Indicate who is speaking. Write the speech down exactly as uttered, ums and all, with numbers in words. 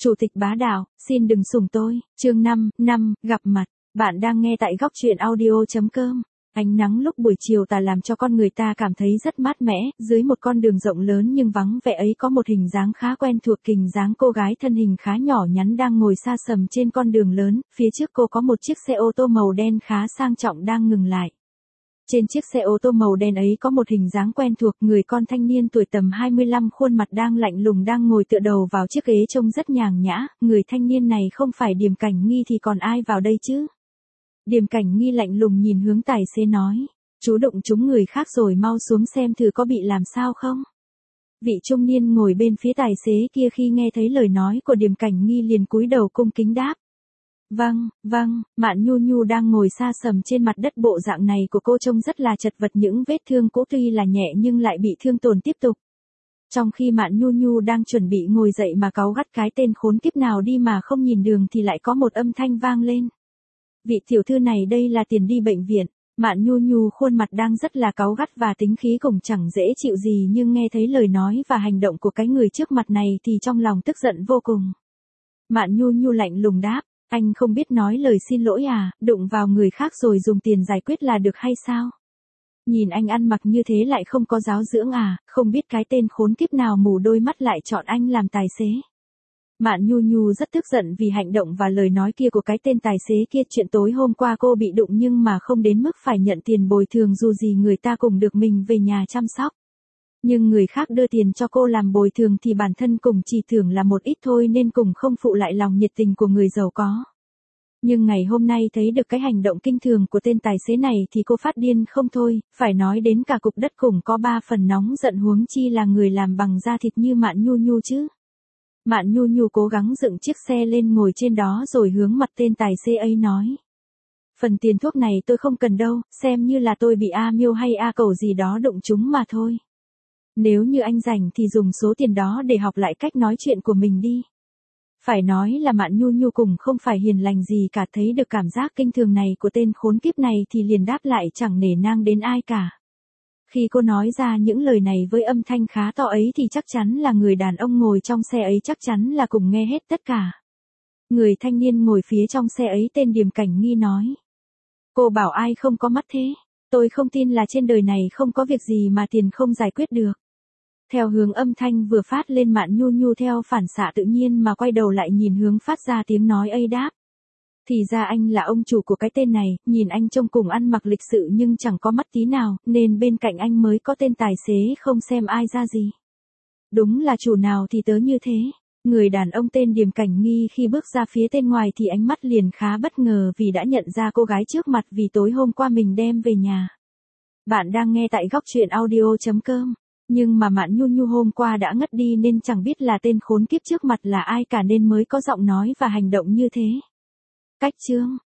Speaker 1: Chủ tịch bá đạo, xin đừng sủng tôi, chương năm, năm, gặp mặt. Bạn đang nghe tại góc truyện audio.com. Ánh nắng lúc buổi chiều tà làm cho con người ta cảm thấy rất mát mẻ, dưới một con đường rộng lớn nhưng vắng vẻ ấy có một hình dáng khá quen thuộc, hình dáng cô gái thân hình khá nhỏ nhắn đang ngồi xa sầm trên con đường lớn, phía trước cô có một chiếc xe ô tô màu đen khá sang trọng đang ngừng lại. Trên chiếc xe ô tô màu đen ấy có một hình dáng quen thuộc, người con thanh niên tuổi tầm hai mươi lăm khuôn mặt đang lạnh lùng đang ngồi tựa đầu vào chiếc ghế trông rất nhàn nhã, người thanh niên này không phải Điềm Cảnh Nghi thì còn ai vào đây chứ? Điềm Cảnh Nghi lạnh lùng nhìn hướng tài xế nói, chú đụng trúng người khác rồi, mau xuống xem thử có bị làm sao không? Vị trung niên ngồi bên phía tài xế kia khi nghe thấy lời nói của Điềm Cảnh Nghi liền cúi đầu cung kính đáp. Vâng, vâng, Mạn Nhu Nhu đang ngồi xa sầm trên mặt đất, bộ dạng này của cô trông rất là chật vật, những vết thương cũ tuy là nhẹ nhưng lại bị thương tổn tiếp tục. Trong khi Mạn Nhu Nhu đang chuẩn bị ngồi dậy mà cáu gắt cái tên khốn kiếp nào đi mà không nhìn đường thì lại có một âm thanh vang lên. Vị tiểu thư này đây là tiền đi bệnh viện. Mạn Nhu Nhu khuôn mặt đang rất là cáu gắt và tính khí cũng chẳng dễ chịu gì, nhưng nghe thấy lời nói và hành động của cái người trước mặt này thì trong lòng tức giận vô cùng. Mạn Nhu Nhu lạnh lùng đáp. Anh không biết nói lời xin lỗi à, đụng vào người khác rồi dùng tiền giải quyết là được hay sao? Nhìn anh ăn mặc như thế lại không có giáo dưỡng à, không biết cái tên khốn kiếp nào mù đôi mắt lại chọn anh làm tài xế. Mạn Nhu Nhu rất tức giận vì hành động và lời nói kia của cái tên tài xế kia. Chuyện tối hôm qua cô bị đụng nhưng mà không đến mức phải nhận tiền bồi thường, dù gì người ta cùng được mình về nhà chăm sóc. Nhưng người khác đưa tiền cho cô làm bồi thường thì bản thân cùng chỉ thưởng là một ít thôi, nên cùng không phụ lại lòng nhiệt tình của người giàu có. Nhưng ngày hôm nay thấy được cái hành động kinh thường của tên tài xế này thì cô phát điên không thôi, phải nói đến cả cục đất cũng có ba phần nóng giận, huống chi là người làm bằng da thịt như Mạn Nhu Nhu chứ. Mạn Nhu Nhu cố gắng dựng chiếc xe lên ngồi trên đó rồi hướng mặt tên tài xế ấy nói. Phần tiền thuốc này tôi không cần đâu, xem như là tôi bị A Miêu hay A Cẩu gì đó đụng chúng mà thôi. Nếu như anh rảnh thì dùng số tiền đó để học lại cách nói chuyện của mình đi. Phải nói là Mạn Nhu Nhu cùng không phải hiền lành gì cả, thấy được cảm giác kinh thường này của tên khốn kiếp này thì liền đáp lại chẳng nể nang đến ai cả. Khi cô nói ra những lời này với âm thanh khá to ấy thì chắc chắn là người đàn ông ngồi trong xe ấy chắc chắn là cùng nghe hết tất cả. Người thanh niên ngồi phía trong xe ấy tên Điềm Cảnh Nghi nói. Cô bảo ai không có mắt thế? Tôi không tin là trên đời này không có việc gì mà tiền không giải quyết được. Theo hướng âm thanh vừa phát lên, Mạn Nhu Nhu theo phản xạ tự nhiên mà quay đầu lại nhìn hướng phát ra tiếng nói ấy đáp. Thì ra anh là ông chủ của cái tên này, nhìn anh trông cùng ăn mặc lịch sự nhưng chẳng có mắt tí nào, nên bên cạnh anh mới có tên tài xế không xem ai ra gì. Đúng là chủ nào thì tớ như thế. Người đàn ông tên Điềm Cảnh Nghi khi bước ra phía tên ngoài thì ánh mắt liền khá bất ngờ vì đã nhận ra cô gái trước mặt vì tối hôm qua mình đem về nhà. Bạn đang nghe tại góc truyện audio.com. Nhưng mà Mạn Nhu Nhu hôm qua đã ngất đi nên chẳng biết là tên khốn kiếp trước mặt là ai cả, nên mới có giọng nói và hành động như thế. Cách chương